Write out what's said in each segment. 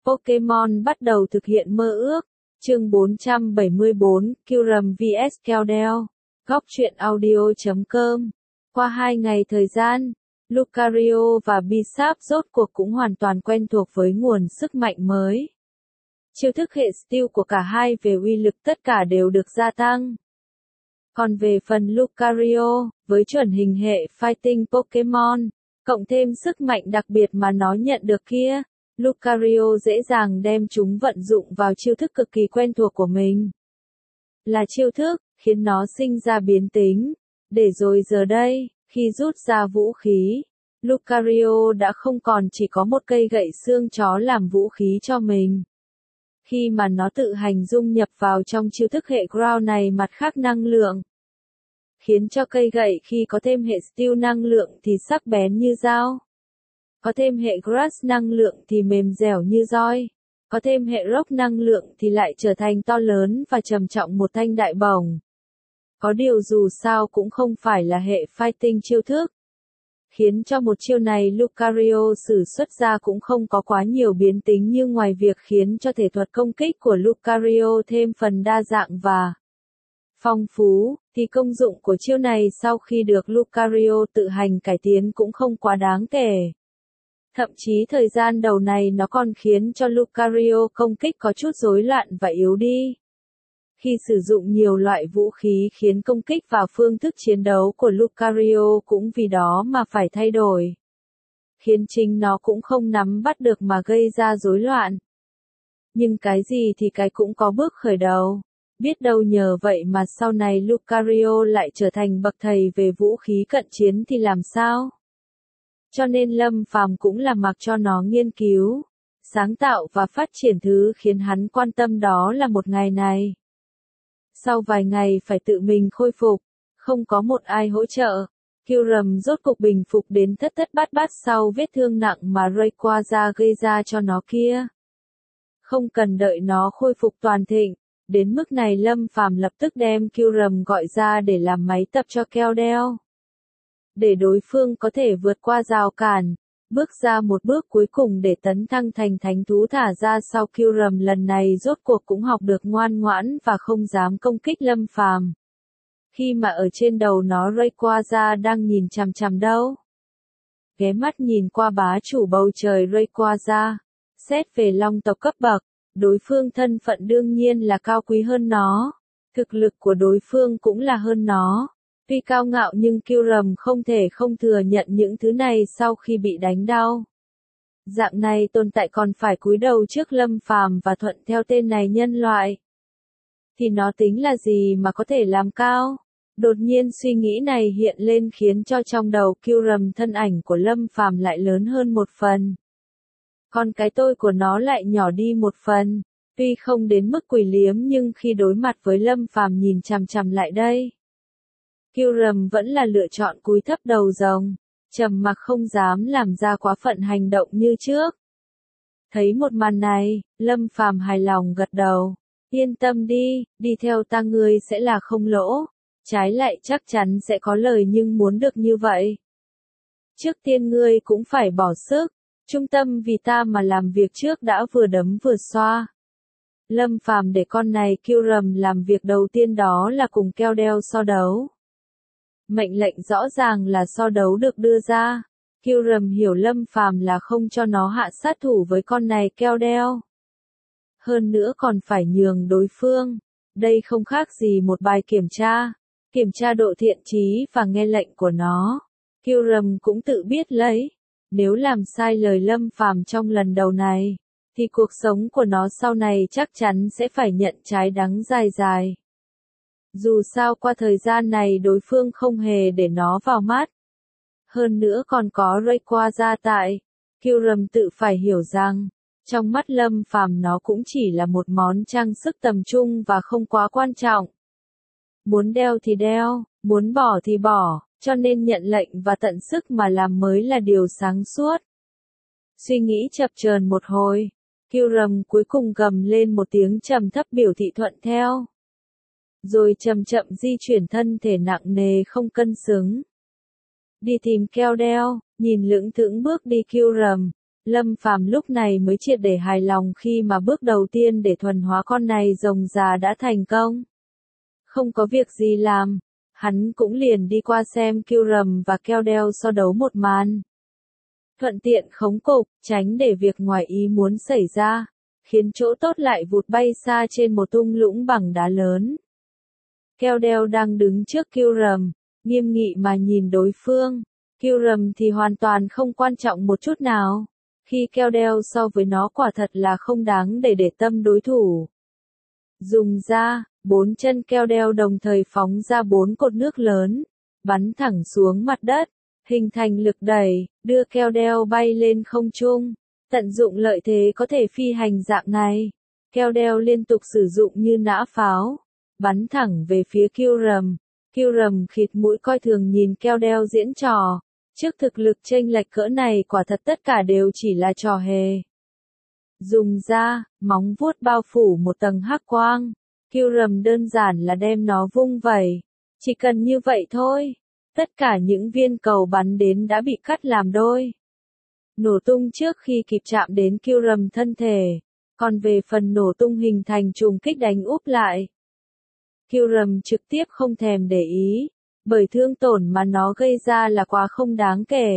Pokémon bắt đầu thực hiện mơ ước. Chương 474, Kyurem vs Keldeo. Góc truyện audio.com. Qua 2 ngày thời gian, Lucario và Bisharp rốt cuộc cũng hoàn toàn quen thuộc với nguồn sức mạnh mới. Chiêu thức hệ Steel của cả hai về uy lực tất cả đều được gia tăng. Còn về phần Lucario, với chuẩn hình hệ Fighting Pokémon, cộng thêm sức mạnh đặc biệt mà nó nhận được kia, Lucario dễ dàng đem chúng vận dụng vào chiêu thức cực kỳ quen thuộc của mình. Là chiêu thức, khiến nó sinh ra biến tính. Để rồi giờ đây, khi rút ra vũ khí, Lucario đã không còn chỉ có một cây gậy xương chó làm vũ khí cho mình. Khi mà nó tự hành dung nhập vào trong chiêu thức hệ Ground này mặt khác năng lượng, khiến cho cây gậy khi có thêm hệ Steel năng lượng thì sắc bén như dao. Có thêm hệ Grass năng lượng thì mềm dẻo như roi. Có thêm hệ Rock năng lượng thì lại trở thành to lớn và trầm trọng một thanh đại bổng. Có điều dù sao cũng không phải là hệ Fighting chiêu thức. Khiến cho một chiêu này Lucario sử xuất ra cũng không có quá nhiều biến tính, như ngoài việc khiến cho thể thuật công kích của Lucario thêm phần đa dạng và phong phú, thì công dụng của chiêu này sau khi được Lucario tự hành cải tiến cũng không quá đáng kể. Thậm chí thời gian đầu này nó còn khiến cho Lucario công kích có chút rối loạn và yếu đi. Khi sử dụng nhiều loại vũ khí khiến công kích và phương thức chiến đấu của Lucario cũng vì đó mà phải thay đổi. Khiến chính nó cũng không nắm bắt được mà gây ra rối loạn. Nhưng cái gì thì cái cũng có bước khởi đầu. Biết đâu nhờ vậy mà sau này Lucario lại trở thành bậc thầy về vũ khí cận chiến thì làm sao? Cho nên Lâm Phàm cũng là mặc cho nó nghiên cứu, sáng tạo và phát triển thứ khiến hắn quan tâm, đó là một ngày này. Sau vài ngày phải tự mình khôi phục, không có một ai hỗ trợ, Kyurem rốt cục bình phục đến thất thất bát bát sau vết thương nặng mà Rayquaza gây ra cho nó kia. Không cần đợi nó khôi phục toàn thịnh, đến mức này Lâm Phàm lập tức đem Kyurem gọi ra để làm máy tập cho Keldeo. Để đối phương có thể vượt qua rào cản, bước ra một bước cuối cùng để tấn thăng thành thánh thú thả ra sau. Kyurem lần này rốt cuộc cũng học được ngoan ngoãn và không dám công kích Lâm Phàm. Khi mà ở trên đầu nó Rayquaza đang nhìn chằm chằm đâu. Ghé mắt nhìn qua bá chủ bầu trời Rayquaza, xét về long tộc cấp bậc, đối phương thân phận đương nhiên là cao quý hơn nó, thực lực của đối phương cũng là hơn nó. Tuy cao ngạo nhưng Kyurem không thể không thừa nhận những thứ này sau khi bị đánh đau. Dạng này tồn tại còn phải cúi đầu trước Lâm Phàm và thuận theo tên này nhân loại. Thì nó tính là gì mà có thể làm cao? Đột nhiên suy nghĩ này hiện lên khiến cho trong đầu Kyurem thân ảnh của Lâm Phàm lại lớn hơn một phần. Còn cái tôi của nó lại nhỏ đi một phần. Tuy không đến mức quỷ liếm nhưng khi đối mặt với Lâm Phàm nhìn chằm chằm lại đây, Kyurem vẫn là lựa chọn cúi thấp đầu rồng, trầm mặc không dám làm ra quá phận hành động như trước. Thấy một màn này, Lâm Phàm hài lòng gật đầu. Yên tâm đi, đi theo ta ngươi sẽ là không lỗ, trái lại chắc chắn sẽ có lời, nhưng muốn được như vậy, trước tiên ngươi cũng phải bỏ sức, trung tâm vì ta mà làm việc trước đã, vừa đấm vừa xoa. Lâm Phàm để con này Kyurem làm việc đầu tiên đó là cùng Keldeo so đấu. Mệnh lệnh rõ ràng là so đấu được đưa ra. Kyurem hiểu Lâm Phàm là không cho nó hạ sát thủ với con này Keldeo. Hơn nữa còn phải nhường đối phương. Đây không khác gì một bài kiểm tra độ thiện chí và nghe lệnh của nó. Kyurem cũng tự biết lấy, nếu làm sai lời Lâm Phàm trong lần đầu này, thì cuộc sống của nó sau này chắc chắn sẽ phải nhận trái đắng dài dài. Dù sao qua thời gian này đối phương không hề để nó vào mắt. Hơn nữa còn có Rayquaza tại, Kyurem tự phải hiểu rằng, trong mắt Lâm Phàm nó cũng chỉ là một món trang sức tầm trung và không quá quan trọng. Muốn đeo thì đeo, muốn bỏ thì bỏ, cho nên nhận lệnh và tận sức mà làm mới là điều sáng suốt. Suy nghĩ chập chờn một hồi, Kyurem cuối cùng gầm lên một tiếng trầm thấp biểu thị thuận theo. Rồi chậm chậm di chuyển thân thể nặng nề không cân xứng. Đi tìm Keldeo, nhìn lững thững bước đi Kyurem, Lâm Phàm lúc này mới triệt để hài lòng khi mà bước đầu tiên để thuần hóa con này rồng già đã thành công. Không có việc gì làm, hắn cũng liền đi qua xem Kyurem và Keldeo so đấu một màn. Thuận tiện khống cục, tránh để việc ngoài ý muốn xảy ra, khiến chỗ tốt lại vụt bay xa trên một thung lũng bằng đá lớn. Keldeo đang đứng trước Kyurem, nghiêm nghị mà nhìn đối phương. Kyurem thì hoàn toàn không quan trọng một chút nào. Khi Keldeo so với nó quả thật là không đáng để tâm đối thủ. Dùng ra, 4 chân Keldeo đồng thời phóng ra 4 cột nước lớn, bắn thẳng xuống mặt đất, hình thành lực đẩy, đưa Keldeo bay lên không trung. Tận dụng lợi thế có thể phi hành dạng này, Keldeo liên tục sử dụng như nã pháo, bắn thẳng về phía Kyurem. Kyurem khịt mũi coi thường nhìn Keldeo diễn trò. Trước thực lực chênh lệch cỡ này quả thật tất cả đều chỉ là trò hề. Dùng ra, móng vuốt bao phủ một tầng hắc quang. Kyurem đơn giản là đem nó vung vẩy. Chỉ cần như vậy thôi. Tất cả những viên cầu bắn đến đã bị cắt làm đôi. Nổ tung trước khi kịp chạm đến Kyurem thân thể. Còn về phần nổ tung hình thành trùng kích đánh úp lại. Kyurem trực tiếp không thèm để ý. Bởi thương tổn mà nó gây ra là quá không đáng kể.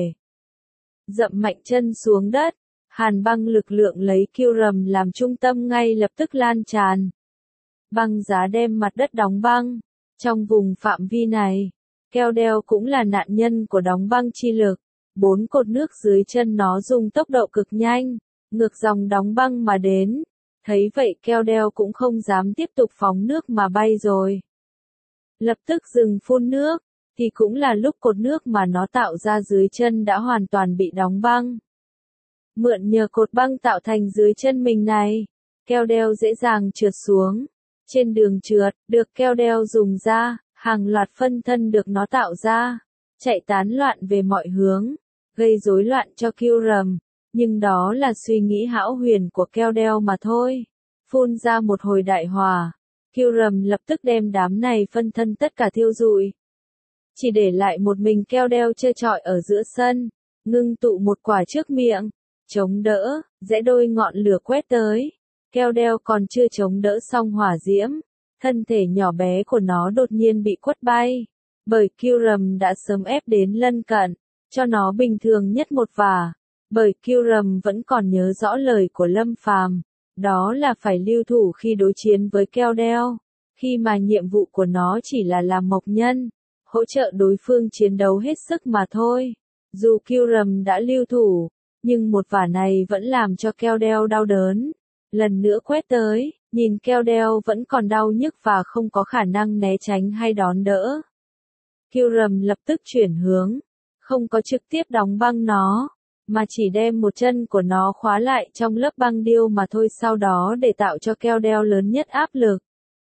Dậm mạnh chân xuống đất, hàn băng lực lượng lấy Kyurem làm trung tâm ngay lập tức lan tràn. Băng giá đem mặt đất đóng băng. Trong vùng phạm vi này, Keldeo cũng là nạn nhân của đóng băng chi lực. 4 cột nước dưới chân nó dùng tốc độ cực nhanh, ngược dòng đóng băng mà đến. Thấy vậy Keldeo cũng không dám tiếp tục phóng nước mà bay rồi. Lập tức dừng phun nước, thì cũng là lúc cột nước mà nó tạo ra dưới chân đã hoàn toàn bị đóng băng. Mượn nhờ cột băng tạo thành dưới chân mình này, Keldeo dễ dàng trượt xuống. Trên đường trượt, được Keldeo dùng ra, hàng loạt phân thân được nó tạo ra, chạy tán loạn về mọi hướng, gây rối loạn cho Kyurem. Nhưng đó là suy nghĩ hão huyền của Keldeo mà thôi. Phun ra một hồi đại hỏa. Kyurem lập tức đem đám này phân thân tất cả thiêu rụi. Chỉ để lại một mình Keldeo trơ trọi ở giữa sân, ngưng tụ một quả trước miệng, chống đỡ, rẽ đôi ngọn lửa quét tới. Keldeo còn chưa chống đỡ xong hỏa diễm, thân thể nhỏ bé của nó đột nhiên bị quất bay, bởi Kyurem đã sớm ép đến lân cận, cho nó bình thường nhất một vả. Bởi Kyurem vẫn còn nhớ rõ lời của Lâm Phàm. Đó là phải lưu thủ khi đối chiến với Keldeo, khi mà nhiệm vụ của nó chỉ là làm mộc nhân, hỗ trợ đối phương chiến đấu hết sức mà thôi. Dù Kyurem đã lưu thủ, nhưng một vả này vẫn làm cho Keldeo đau đớn. Lần nữa quét tới, nhìn Keldeo vẫn còn đau nhức và không có khả năng né tránh hay đón đỡ. Kyurem lập tức chuyển hướng, không có trực tiếp đóng băng nó, mà chỉ đem một chân của nó khóa lại trong lớp băng điêu mà thôi, sau đó để tạo cho Keldeo lớn nhất áp lực.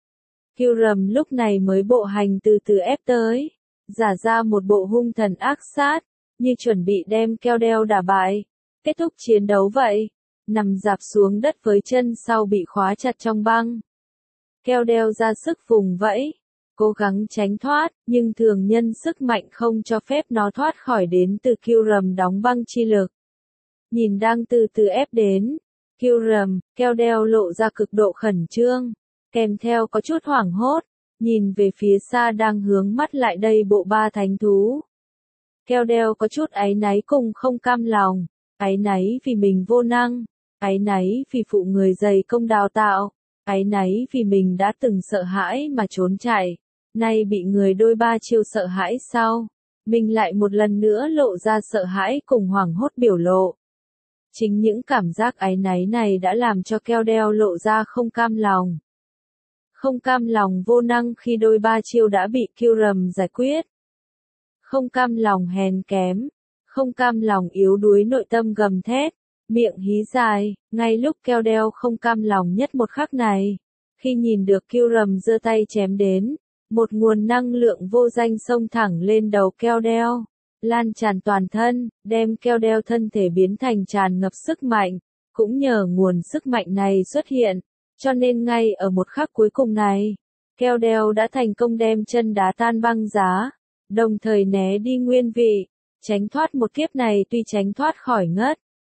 Kyurem lúc này mới bộ hành từ từ ép tới, giả ra một bộ hung thần ác sát, như chuẩn bị đem Keldeo đả bại. Kết thúc chiến đấu vậy, nằm rạp xuống đất với chân sau bị khóa chặt trong băng. Keldeo ra sức vùng vẫy, cố gắng tránh thoát, nhưng thường nhân sức mạnh không cho phép nó thoát khỏi đến từ Kyurem đóng băng chi lực. Nhìn đang từ từ ép đến, Kyurem, Keldeo lộ ra cực độ khẩn trương, kèm theo có chút hoảng hốt, nhìn về phía xa đang hướng mắt lại đây bộ ba thánh thú. Keldeo có chút áy náy cùng không cam lòng, áy náy vì mình vô năng, áy náy vì phụ người dày công đào tạo, áy náy vì mình đã từng sợ hãi mà trốn chạy, nay bị người đôi ba chiêu sợ hãi sau, mình lại một lần nữa lộ ra sợ hãi cùng hoảng hốt biểu lộ. Chính những cảm giác áy náy này đã làm cho Keldeo lộ ra không cam lòng. Không cam lòng vô năng khi đôi ba chiêu đã bị Kyurem giải quyết. Không cam lòng hèn kém. Không cam lòng yếu đuối nội tâm gầm thét, miệng hí dài, ngay lúc Keldeo không cam lòng nhất một khắc này. Khi nhìn được Kyurem giơ tay chém đến, một nguồn năng lượng vô danh xông thẳng lên đầu Keldeo, lan tràn toàn thân, đem Keldeo thân thể biến thành tràn ngập sức mạnh. Cũng nhờ nguồn sức mạnh này xuất hiện, cho nên ngay ở một khắc cuối cùng này, Keldeo đã thành công đem chân đá tan băng giá, đồng thời né đi nguyên vị, tránh thoát một kiếp này. Tuy tránh thoát khỏi ngất,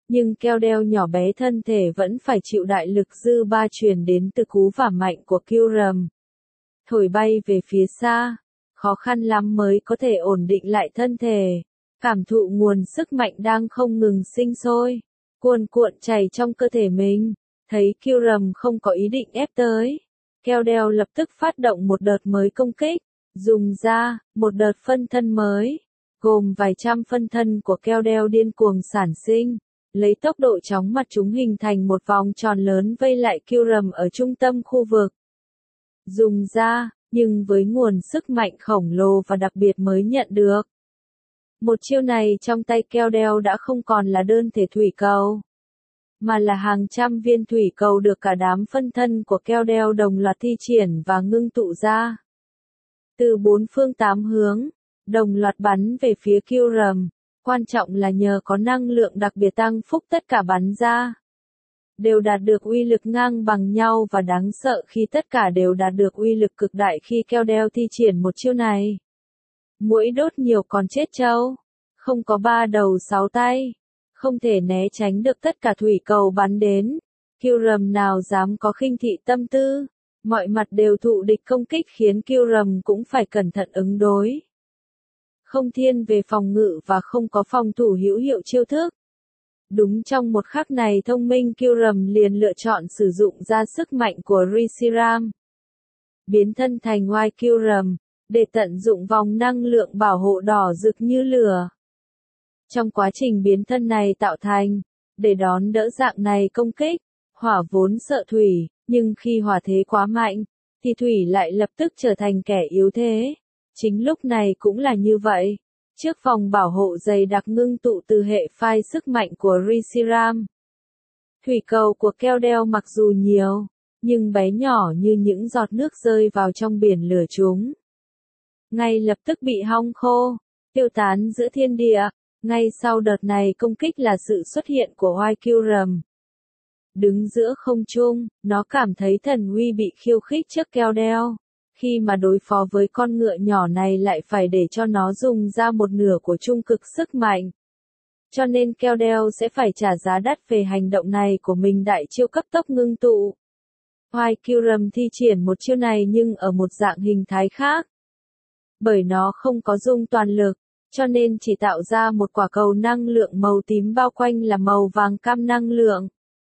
Nhưng keo đeo nhỏ bé thân thể vẫn phải chịu đại lực dư ba truyền đến từ cú vả mạnh của Kyurem. Thổi bay về phía xa, khó khăn lắm mới có thể ổn định lại thân thể. Cảm thụ nguồn sức mạnh đang không ngừng sinh sôi, cuồn cuộn chảy trong cơ thể mình. Thấy Kyurem không có ý định ép tới, keo đeo lập tức phát động một đợt mới công kích. Dùng ra, một đợt phân thân mới, gồm vài trăm phân thân của keo đeo điên cuồng sản sinh. Lấy tốc độ chóng mặt chúng hình thành một vòng tròn lớn vây lại Kyurem ở trung tâm khu vực. Dùng ra, nhưng với nguồn sức mạnh khổng lồ và đặc biệt mới nhận được. Một chiêu này trong tay keo đeo đã không còn là đơn thể thủy cầu, mà là hàng trăm viên thủy cầu được cả đám phân thân của keo đeo đồng loạt thi triển và ngưng tụ ra. Từ bốn phương tám hướng, đồng loạt bắn về phía Kyurem. Quan trọng là nhờ có năng lượng đặc biệt tăng phúc tất cả bắn ra đều đạt được uy lực ngang bằng nhau và đáng sợ khi tất cả đều đạt được uy lực cực đại khi keo đeo thi triển một chiêu này. Muỗi đốt nhiều còn chết trâu, không có ba đầu sáu tay, không thể né tránh được tất cả thủy cầu bắn đến. Kyurem nào dám có khinh thị tâm tư, mọi mặt đều thụ địch công kích khiến Kyurem cũng phải cẩn thận ứng đối. Không thiên về phòng ngự và không có phòng thủ hữu hiệu chiêu thức. Đúng trong một khắc này thông minh Kyurem liền lựa chọn sử dụng ra sức mạnh của Reshiram. Biến thân thành White Kyurem, để tận dụng vòng năng lượng bảo hộ đỏ rực như lửa. Trong quá trình biến thân này tạo thành, để đón đỡ dạng này công kích, hỏa vốn sợ thủy, nhưng khi hỏa thế quá mạnh, thì thủy lại lập tức trở thành kẻ yếu thế. Chính lúc này cũng là như vậy. Trước vòng bảo hộ dày đặc ngưng tụ từ hệ phai sức mạnh của Reshiram. Thủy cầu của keo đeo mặc dù nhiều, nhưng bé nhỏ như những giọt nước rơi vào trong biển lửa chúng. Ngay lập tức bị hong khô, tiêu tán giữa thiên địa. Ngay sau đợt này công kích là sự xuất hiện của White Kyurem. Đứng giữa không trung, nó cảm thấy thần uy bị khiêu khích trước keo đeo. Khi mà đối phó với con ngựa nhỏ này lại phải để cho nó dùng ra một nửa của trung cực sức mạnh. Cho nên keo đeo sẽ phải trả giá đắt về hành động này của mình đại chiêu cấp tốc ngưng tụ. White Kyurem thi triển một chiêu này nhưng ở một dạng hình thái khác. Bởi nó không có dung toàn lực, cho nên chỉ tạo ra một quả cầu năng lượng màu tím bao quanh là màu vàng cam năng lượng.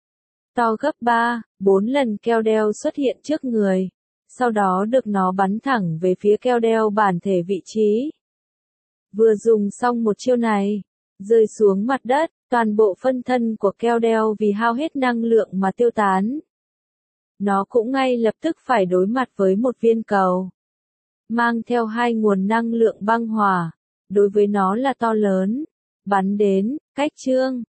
To gấp 3, 4 lần keo đeo xuất hiện trước người. Sau đó được nó bắn thẳng về phía keo đeo bản thể vị trí. Vừa dùng xong một chiêu này, rơi xuống mặt đất, toàn bộ phân thân của keo đeo vì hao hết năng lượng mà tiêu tán. Nó cũng ngay lập tức phải đối mặt với một viên cầu, mang theo hai nguồn năng lượng băng hỏa, đối với nó là to lớn, bắn đến, cách chương.